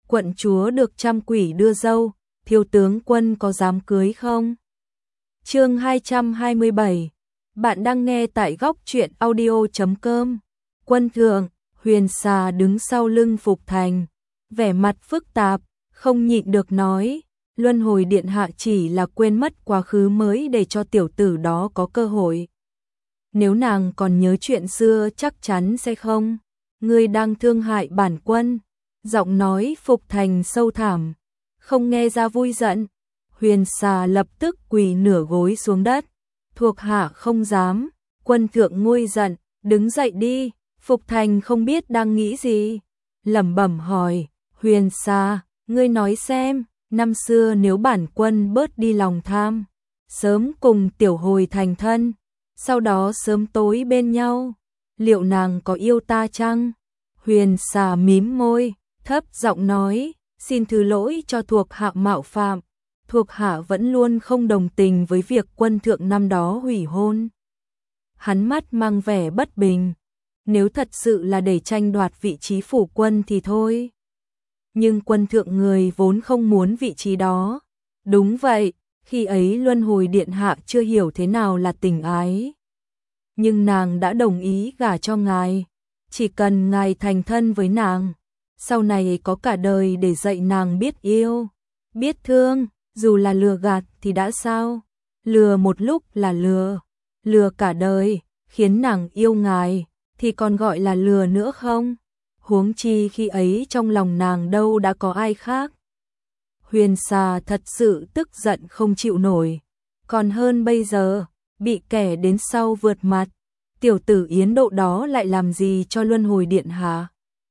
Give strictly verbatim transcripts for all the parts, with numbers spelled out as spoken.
quận chúa được trăm quỷ đưa dâu, thiếu tướng quân có dám cưới không? Chương hai trăm hai mươi bảy. Bạn đang nghe tại góc truyện audio chấm com. Quân thượng, Huyền Xà đứng sau lưng Phục Thành, vẻ mặt phức tạp, không nhịn được nói, Luân Hồi Điện hạ chỉ là quên mất quá khứ mới để cho tiểu tử đó có cơ hội. Nếu nàng còn nhớ chuyện xưa chắc chắn sẽ không. Ngươi đang thương hại bản quân. Giọng nói Phục Thành sâu thẳm, không nghe ra vui giận. Huyền Xà lập tức quỳ nửa gối xuống đất. Thuộc hạ không dám. Quân thượng nguôi giận, đứng dậy đi. Phục Thành không biết đang nghĩ gì, lẩm bẩm hỏi, Huyền Xà, ngươi nói xem, năm xưa nếu bản quân bớt đi lòng tham, sớm cùng tiểu hồi thành thân, sau đó sớm tối bên nhau, liệu nàng có yêu ta chăng? Huyền Xà mím môi, thấp giọng nói, xin thứ lỗi cho thuộc hạ mạo phạm, thuộc hạ vẫn luôn không đồng tình với việc quân thượng năm đó hủy hôn. Hắn mắt mang vẻ bất bình, nếu thật sự là để tranh đoạt vị trí phủ quân thì thôi. Nhưng quân thượng người vốn không muốn vị trí đó. Đúng vậy, khi ấy Luân Hồi Điện hạ chưa hiểu thế nào là tình ái. Nhưng nàng đã đồng ý gả cho ngài, chỉ cần ngài thành thân với nàng, sau này có cả đời để dạy nàng biết yêu, biết thương, dù là lừa gạt thì đã sao? Lừa một lúc là lừa, lừa cả đời, khiến nàng yêu ngài thì còn gọi là lừa nữa không? Huống chi khi ấy trong lòng nàng đâu đã có ai khác. Huyền Xà thật sự tức giận không chịu nổi, còn hơn bây giờ, bị kẻ đến sau vượt mặt, tiểu tử Yến Độ đó lại làm gì cho Luân Hồi Điện hạ?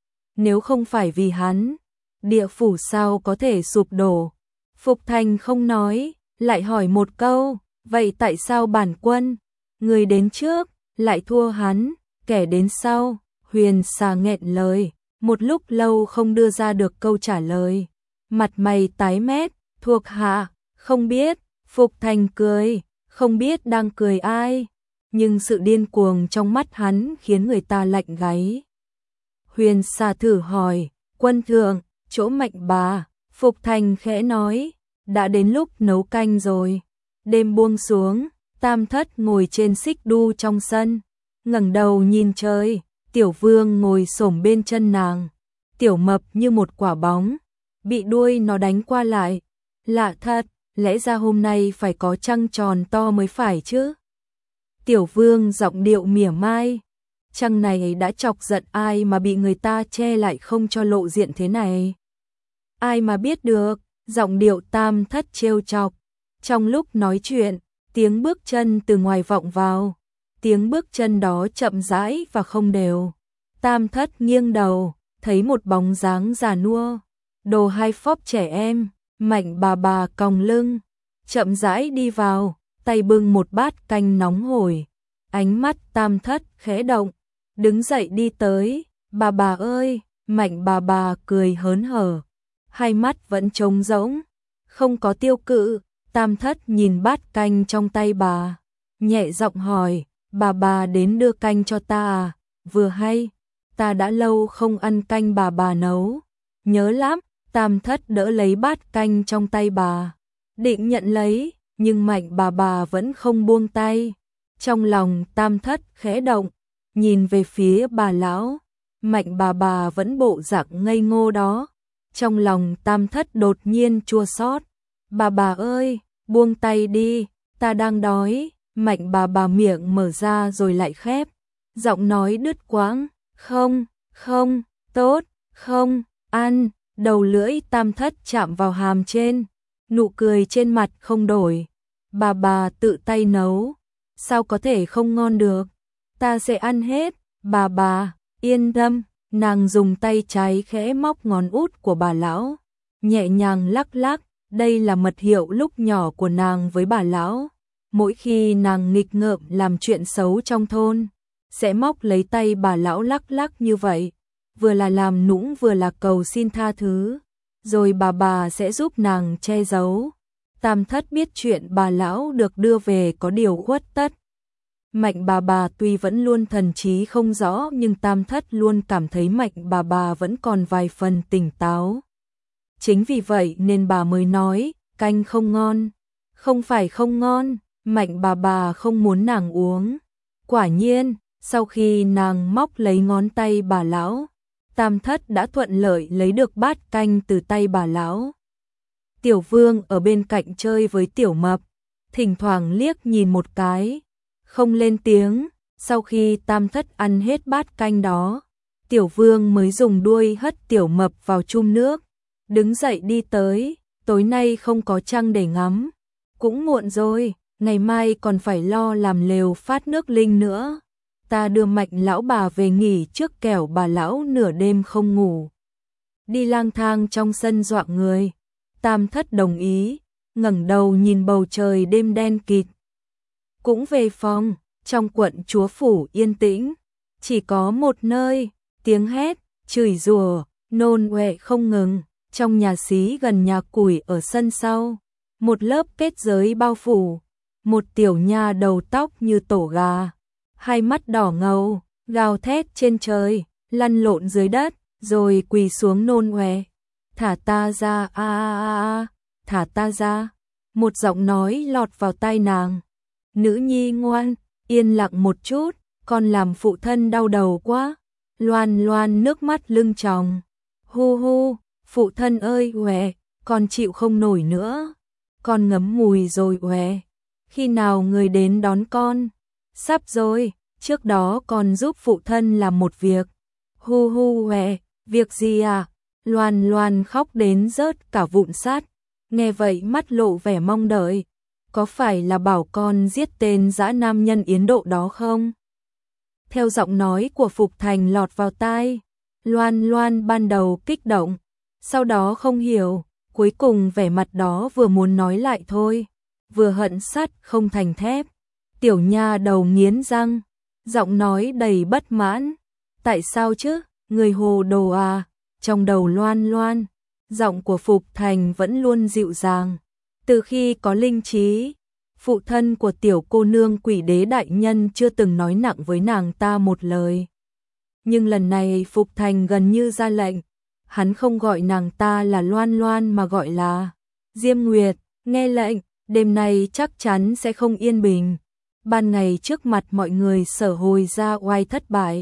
Nếu không phải vì hắn, địa phủ sao có thể sụp đổ? Phục Thành không nói, lại hỏi một câu, vậy tại sao bản quân, người đến trước, lại thua hắn? Kẻ đến sau, Huyền Xà nghẹn lời, một lúc lâu không đưa ra được câu trả lời. Mặt mày tái mét, thuộc hạ, không biết. Phục Thành cười, không biết đang cười ai, nhưng sự điên cuồng trong mắt hắn khiến người ta lạnh gáy. Huyền Xà thử hỏi, quân thượng, chỗ Mạnh bà? Phục Thành khẽ nói, đã đến lúc nấu canh rồi. Đêm buông xuống, Tam Thất ngồi trên xích đu trong sân, ngẩng đầu nhìn trời, Tiểu Vương ngồi xổm bên chân nàng, Tiểu Mập như một quả bóng, bị đuôi nó đánh qua lại. Lạ thật, lẽ ra hôm nay phải có trăng tròn to mới phải chứ. Tiểu Vương giọng điệu mỉa mai, trăng này đã chọc giận ai mà bị người ta che lại không cho lộ diện thế này? Ai mà biết được, giọng điệu Tam Thất trêu chọc. Trong lúc nói chuyện, tiếng bước chân từ ngoài vọng vào. Tiếng bước chân đó chậm rãi và không đều. Tam Thất nghiêng đầu, thấy một bóng dáng già nua, đồ hai phóc trẻ em, Mạnh bà bà còng lưng, chậm rãi đi vào, tay bưng một bát canh nóng hổi. Ánh mắt Tam Thất khẽ động, đứng dậy đi tới, bà bà ơi, Mạnh bà bà cười hớn hở, hai mắt vẫn trống rỗng, không có tiêu cự. Tam Thất nhìn bát canh trong tay bà, nhẹ giọng hỏi, bà bà đến đưa canh cho ta à? Vừa hay, ta đã lâu không ăn canh bà bà nấu, nhớ lắm. Tam Thất đỡ lấy bát canh trong tay bà, định nhận lấy, nhưng Mạnh bà bà vẫn không buông tay. Trong lòng Tam Thất khẽ động, nhìn về phía bà lão, Mạnh bà bà vẫn bộ dạng ngây ngô đó. Trong lòng Tam Thất đột nhiên chua xót, bà bà ơi, buông tay đi, ta đang đói. Mạnh bà bà miệng mở ra rồi lại khép, giọng nói đứt quãng, không, không, tốt, không, ăn. Đầu lưỡi Tam Thất chạm vào hàm trên, nụ cười trên mặt không đổi. Bà bà tự tay nấu, sao có thể không ngon được? Ta sẽ ăn hết, bà bà, yên tâm. Nàng dùng tay trái khẽ móc ngón út của bà lão, nhẹ nhàng lắc lắc, đây là mật hiệu lúc nhỏ của nàng với bà lão. Mỗi khi nàng nghịch ngợm làm chuyện xấu trong thôn, sẽ móc lấy tay bà lão lắc lắc như vậy, vừa là làm nũng vừa là cầu xin tha thứ, rồi bà bà sẽ giúp nàng che giấu. Tam Thất biết chuyện bà lão được đưa về có điều khuất tất. Mạnh bà bà tuy vẫn luôn thần trí không rõ, nhưng Tam Thất luôn cảm thấy Mạnh bà bà vẫn còn vài phần tỉnh táo. chính vì vậy nên bà mới nói, canh không ngon. Không phải không ngon, Mạnh bà bà không muốn nàng uống. Quả nhiên, sau khi nàng móc lấy ngón tay bà lão, Tam Thất đã thuận lợi lấy được bát canh từ tay bà lão. Tiểu Vương ở bên cạnh chơi với Tiểu Mập, thỉnh thoảng liếc nhìn một cái, không lên tiếng. Sau khi Tam Thất ăn hết bát canh đó, Tiểu Vương mới dùng đuôi hất Tiểu Mập vào chum nước, đứng dậy đi tới, tối nay không có trăng để ngắm, cũng muộn rồi, ngày mai còn phải lo làm lều phát nước linh nữa. Ta đưa Mạnh lão bà về nghỉ trước kẻo bà lão nửa đêm không ngủ, đi lang thang trong sân dọa người. Tam Thất đồng ý, ngẩng đầu nhìn bầu trời đêm đen kịt. Cũng về phòng, trong quận chúa phủ yên tĩnh, chỉ có một nơi, tiếng hét, chửi rủa, nôn ọe không ngừng. Trong nhà xí gần nhà củi ở sân sau, một lớp kết giới bao phủ, một tiểu nha đầu tóc như tổ gà, hai mắt đỏ ngầu, gào thét trên trời, lăn lộn dưới đất, rồi quỳ xuống nôn ọe. Thả ta ra, a a a, thả ta ra. Một giọng nói lọt vào tai nàng. Nữ nhi ngoan, yên lặng một chút, con làm phụ thân đau đầu quá. Loan Loan nước mắt lưng tròng. Hu hu, phụ thân ơi uể, con chịu không nổi nữa. Con ngấm mùi rồi uể. Khi nào người đến đón con? Sắp rồi, trước đó con giúp phụ thân làm một việc. Hu hu uể, việc gì à? Loan Loan khóc đến rớt cả vụn sắt. Nghe vậy mắt lộ vẻ mong đợi. Có phải là bảo con giết tên dã nam nhân Yến Độ đó không? Theo giọng nói của Phục Thành lọt vào tai, Loan Loan ban đầu kích động, sau đó không hiểu, cuối cùng vẻ mặt đó vừa muốn nói lại thôi, vừa hận sắt không thành thép. Tiểu nha đầu nghiến răng, giọng nói đầy bất mãn. Tại sao chứ, người hồ đồ à? Trong đầu Loan Loan, giọng của Phục Thành vẫn luôn dịu dàng. Từ khi có linh trí, phụ thân của tiểu cô nương Quỷ Đế đại nhân chưa từng nói nặng với nàng ta một lời. Nhưng lần này Phục Thành gần như ra lệnh, hắn không gọi nàng ta là Loan Loan mà gọi là Diêm Nguyệt. Nghe lệnh, đêm nay chắc chắn sẽ không yên bình. Ban ngày trước mặt mọi người Sở Hồi ra oai thất bại.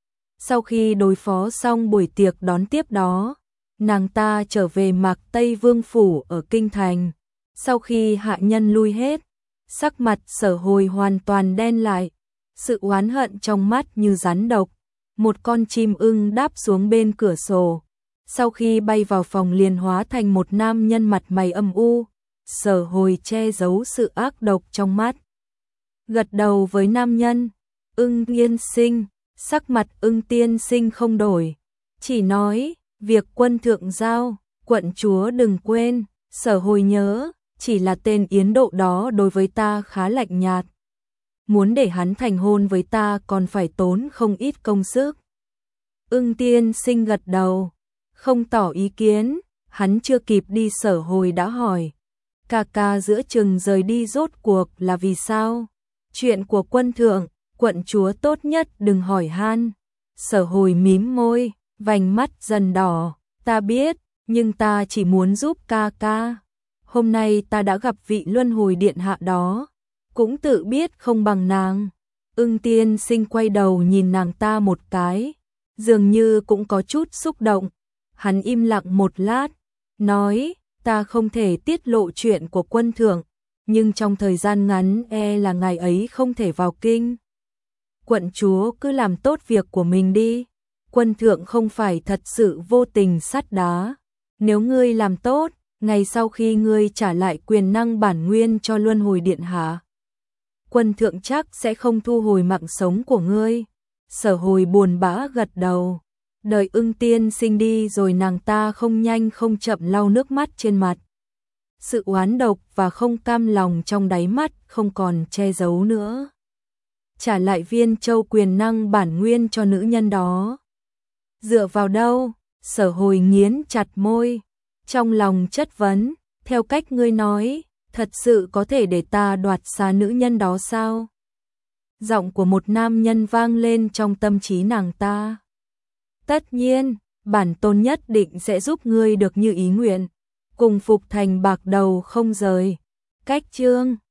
Sau khi đối phó xong buổi tiệc đón tiếp đó, nàng ta trở về Mạc Tây Vương phủ ở kinh thành. Sau khi hạ nhân lui hết, sắc mặt Sở Hồi hoàn toàn đen lại, sự oán hận trong mắt như rắn độc. Một con chim ưng đáp xuống bên cửa sổ, sau khi bay vào phòng liền hóa thành một nam nhân mặt mày âm u. Sở Hồi che giấu sự ác độc trong mắt, gật đầu với nam nhân. Ưng tiên sinh. Sắc mặt Ưng tiên sinh không đổi, chỉ nói, việc quân thượng giao, quận chúa đừng quên. Sở Hồi nhớ, chỉ là tên Yến Độ đó đối với ta khá lạnh nhạt. Muốn để hắn thành hôn với ta còn phải tốn không ít công sức. Ưng tiên sinh gật đầu, không tỏ ý kiến. Hắn chưa kịp đi Sở Hồi đã hỏi, ca ca giữa chừng rời đi rốt cuộc là vì sao? Chuyện của quân thượng, quận chúa tốt nhất đừng hỏi han. Sở Hồi mím môi, vành mắt dần đỏ. Ta biết, nhưng ta chỉ muốn giúp ca ca. Hôm nay ta đã gặp vị luân hồi điện hạ đó, cũng tự biết không bằng nàng. Ưng tiên sinh quay đầu nhìn nàng ta một cái, dường như cũng có chút xúc động. Hắn im lặng một lát, nói, ta không thể tiết lộ chuyện của quân thượng, nhưng trong thời gian ngắn e là ngày ấy không thể vào kinh. Quận chúa cứ làm tốt việc của mình đi, quân thượng không phải thật sự vô tình sắt đá. Nếu ngươi làm tốt, ngày sau khi ngươi trả lại quyền năng bản nguyên cho luân hồi điện hạ, quân thượng chắc sẽ không thu hồi mạng sống của ngươi. Sở Hồi buồn bã gật đầu, đợi Ưng tiên sinh đi rồi nàng ta không nhanh không chậm lau nước mắt trên mặt. Sự oán độc và không cam lòng trong đáy mắt không còn che giấu nữa. Trả lại viên châu quyền năng bản nguyên cho nữ nhân đó. Dựa vào đâu? Sở Hồi nghiến chặt môi, trong lòng chất vấn, theo cách ngươi nói, thật sự có thể để ta đoạt xá nữ nhân đó sao? Giọng của một nam nhân vang lên trong tâm trí nàng ta. Tất nhiên, bản tôn nhất định sẽ giúp ngươi được như ý nguyện, cùng Phục Thành bạc đầu không rời. Cách chương